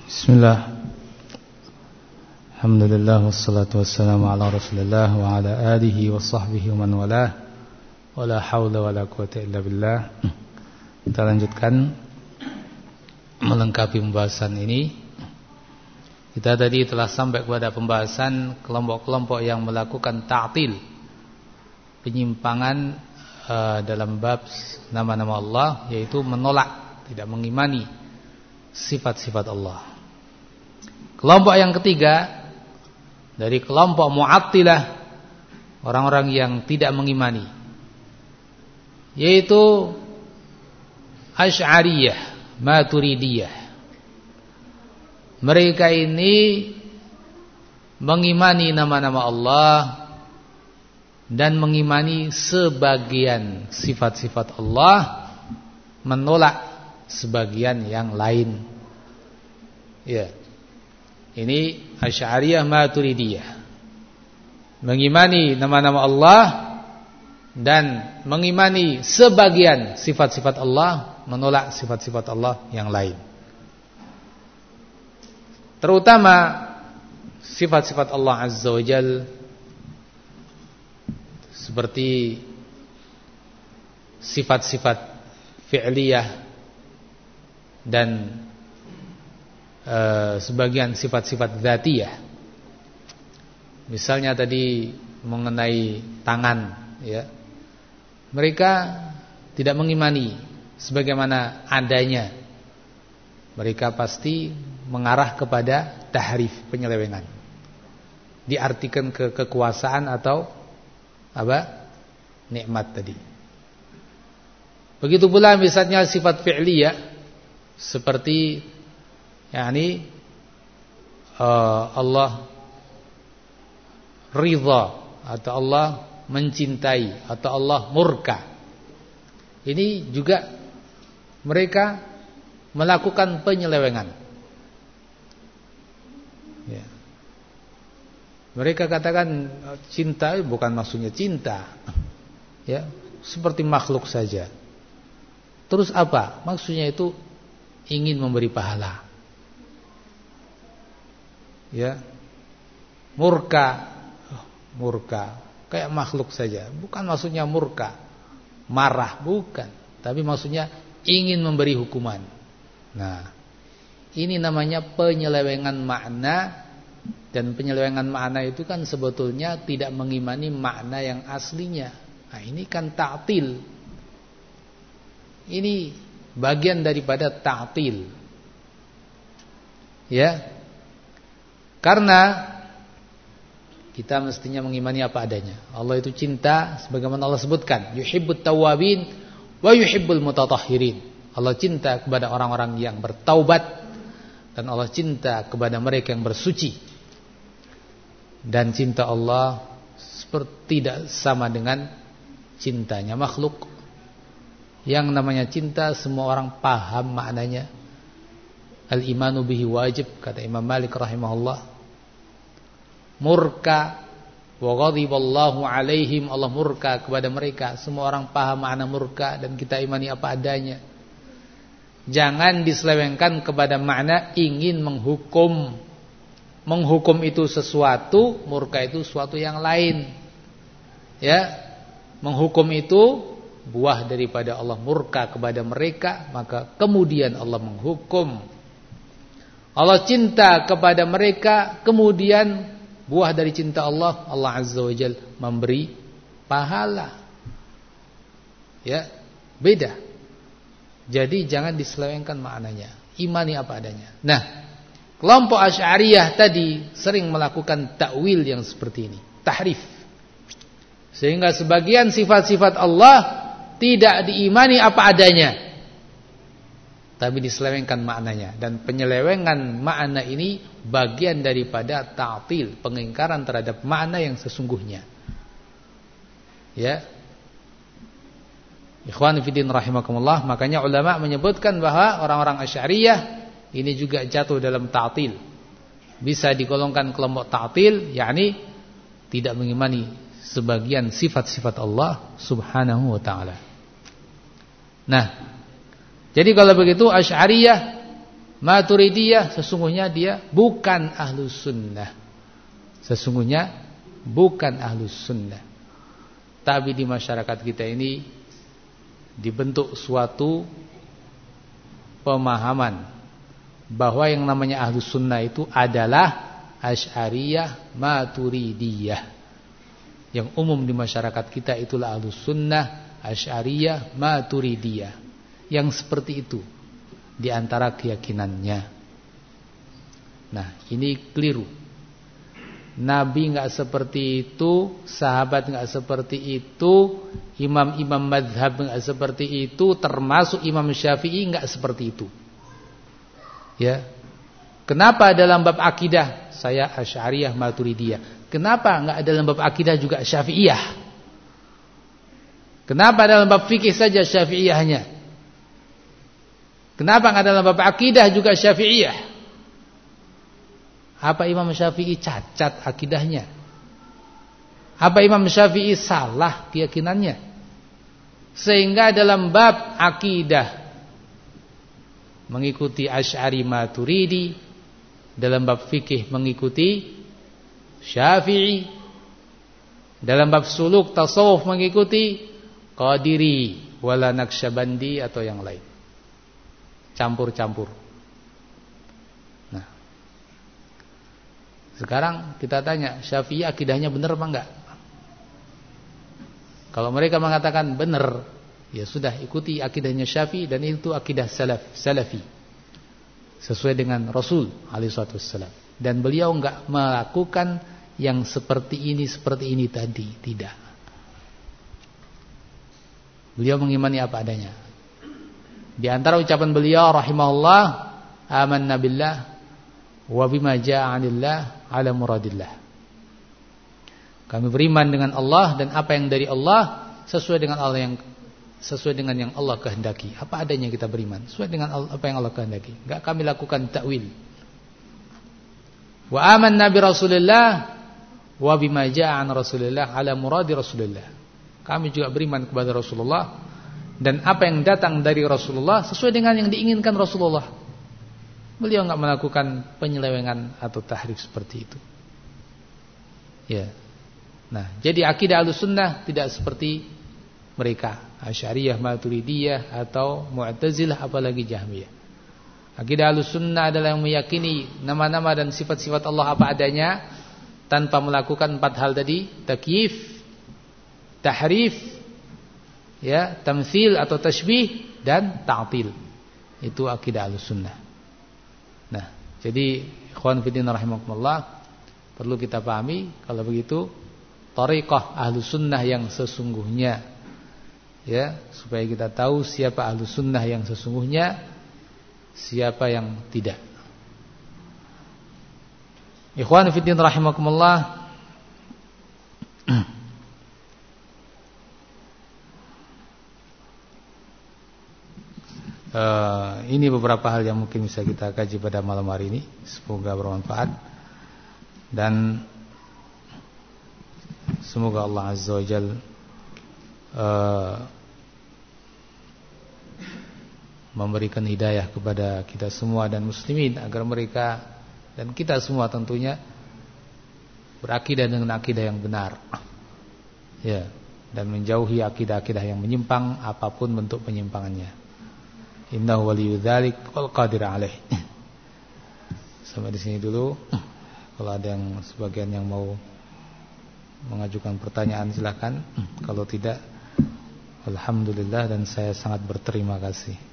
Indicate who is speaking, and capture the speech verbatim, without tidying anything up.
Speaker 1: Bismillah. Alhamdulillah wassalatu wassalamu ala Rasulillah wa ala alihi wa sahbihi wa man walah. Wala haula wala quwata illa billah. Kita lanjutkan melengkapi pembahasan ini. Kita tadi telah sampai kepada pembahasan kelompok-kelompok yang melakukan ta'til, penyimpangan uh, dalam bab nama-nama Allah, yaitu menolak, tidak mengimani sifat-sifat Allah. Kelompok yang ketiga dari kelompok Mu'attilah, orang-orang yang tidak mengimani, yaitu Asy'ariyah, Maturidiyah. Mereka ini mengimani nama-nama Allah dan mengimani sebagian sifat-sifat Allah, menolak sebagian yang lain. Ya. Ini Asy'ariyah Maturidiyah. Mengimani nama-nama Allah dan mengimani sebagian sifat-sifat Allah, menolak sifat-sifat Allah yang lain. Terutama sifat-sifat Allah Azza wa Jalla, seperti sifat-sifat fi'liyah dan Uh, sebagian sifat-sifat dzatiyah. Misalnya tadi mengenai tangan, ya. Mereka tidak mengimani sebagaimana adanya. Mereka pasti mengarah kepada tahrif, penyelewengan. Diartikan ke kekuasaan atau apa? Nikmat tadi. Begitu pula misalnya sifat fi'liyah, seperti yakni uh, Allah ridha atau Allah mencintai atau Allah murka. Ini juga mereka melakukan penyelewengan. Ya. Mereka katakan cinta bukan maksudnya cinta, ya, seperti makhluk saja. Terus apa? Maksudnya itu ingin memberi pahala. Ya, murka, oh, murka, kayak makhluk saja. Bukan maksudnya murka, marah, bukan. Tapi maksudnya ingin memberi hukuman. Nah, ini namanya penyelewengan makna. Dan penyelewengan makna itu kan sebetulnya tidak mengimani makna yang aslinya. Nah, ini kan ta'til. Ini bagian daripada ta'til. Ya. Karena kita mestinya mengimani apa adanya. Allah itu cinta, sebagaimana Allah sebutkan, yuhibbut tawwabin wa yuhibbul mutatahhirin. Allah cinta kepada orang-orang yang bertaubat, dan Allah cinta kepada mereka yang bersuci. Dan cinta Allah seperti tidak sama dengan cintanya makhluk. Yang namanya cinta semua orang paham maknanya. Al-imanu bihi wajib, kata Imam Malik rahimahullah. Murka wa ghadiballahu alaihim, Allah murka kepada mereka. Semua orang paham makna murka dan kita imani apa adanya. Jangan diselewengkan kepada makna ingin menghukum. Menghukum itu sesuatu, murka itu sesuatu yang lain. Ya, menghukum itu buah daripada Allah murka kepada mereka, maka kemudian Allah menghukum. Allah cinta kepada mereka, kemudian buah dari cinta Allah, Allah Azza wa Jalla memberi pahala. Ya, beda. Jadi jangan diselewengkan maknanya. Imani apa adanya. Nah, kelompok Asy'ariyah tadi sering melakukan takwil yang seperti ini, tahrif. Sehingga sebagian sifat-sifat Allah tidak diimani apa adanya, tapi diselewengkan maknanya. Dan penyelewengan makna ini bagian daripada ta'til, pengingkaran terhadap makna yang sesungguhnya. Ya. Ikhwan fillah rahimakumullah, makanya ulama menyebutkan bahwa orang-orang Asy'ariyah ini juga jatuh dalam ta'til. Bisa digolongkan kelompok ta'til, yakni tidak mengimani sebagian sifat-sifat Allah Subhanahu wa taala. Nah, jadi kalau begitu Asy'ariyah Maturidiyah sesungguhnya dia bukan ahlus sunnah. Sesungguhnya bukan ahlus sunnah. Tapi di masyarakat kita ini dibentuk suatu pemahaman bahwa yang namanya ahlus sunnah itu adalah Asy'ariyah, Maturidiyah. Yang umum di masyarakat kita itulah ahlus sunnah, Asy'ariyah, Maturidiyah. Yang seperti itu di antara keyakinannya. Nah, ini keliru. Nabi enggak seperti itu, sahabat enggak seperti itu, imam-imam mazhab enggak seperti itu, termasuk Imam Syafi'i enggak seperti itu. Ya. Kenapa dalam bab akidah saya Asy'ariyah, Maturidiyah? Kenapa enggak dalam bab akidah juga Syafi'iyah? Kenapa dalam bab fikih saja Syafi'iyahnya? Kenapa enggak dalam bab akidah juga Syafi'iyah? Apa Imam Syafi'i cacat akidahnya? Apa Imam Syafi'i salah keyakinannya? Sehingga dalam bab akidah mengikuti Asy'ari Maturidi, dalam bab fikih mengikuti Syafi'i, dalam bab suluk tasawuf mengikuti Qadiri wala Naqsyabandi atau yang lain. Campur-campur. Sekarang kita tanya, Syafi'i akidahnya benar apa enggak? Kalau mereka mengatakan benar, ya sudah ikuti akidahnya Syafi'i dan itu akidah salaf, salafi. Sesuai dengan Rasul alaihi wasallam. Dan beliau enggak melakukan yang seperti ini seperti ini tadi, tidak. Beliau mengimani apa adanya. Di antara ucapan beliau rahimahullah, amanna billah wa bima jaa'a 'anillah ala muradillah. Kami beriman dengan Allah dan apa yang dari Allah sesuai dengan Allah yang sesuai dengan yang Allah kehendaki. Apa adanya kita beriman sesuai dengan apa yang Allah kehendaki. Enggak kami lakukan takwil. Wa amanna bi Rasulillah wa bima jaa'a 'an Rasulillah ala muradi Rasulillah. Kami juga beriman kepada Rasulullah dan apa yang datang dari Rasulullah sesuai dengan yang diinginkan Rasulullah. Beliau enggak melakukan penyelewengan atau tahrif seperti itu. Ya. Nah, jadi akidah Ahlussunnah tidak seperti mereka, Asy'ariyah, Maturidiyah atau Mu'tazilah apalagi Jahmiyah. Akidah Ahlussunnah adalah yang meyakini nama-nama dan sifat-sifat Allah apa adanya tanpa melakukan empat hal tadi, takyif, tahrif, ya, tamtsil atau tashbih dan ta'til. Itu akidah Ahlussunnah. Nah, jadi ikhwan fillah rahimakumullah, perlu kita pahami kalau begitu thariqah Ahlussunnah yang sesungguhnya, ya, supaya kita tahu siapa Ahlussunnah yang sesungguhnya, siapa yang tidak. Ikhwan fillah rahimakumullah, Uh, ini beberapa hal yang mungkin bisa kita kaji pada malam hari ini. Semoga bermanfaat dan semoga Allah Azza wa Jalla uh, memberikan hidayah kepada kita semua dan muslimin agar mereka dan kita semua tentunya berakidah dengan akidah yang benar, ya, dan menjauhi akidah-akidah yang menyimpang apapun bentuk penyimpangannya. Innahu waliyyu dzalik wal qadir alaih. Sampai di sini dulu. Kalau ada yang sebagian yang mau mengajukan pertanyaan silakan. Kalau tidak, alhamdulillah dan saya sangat berterima kasih.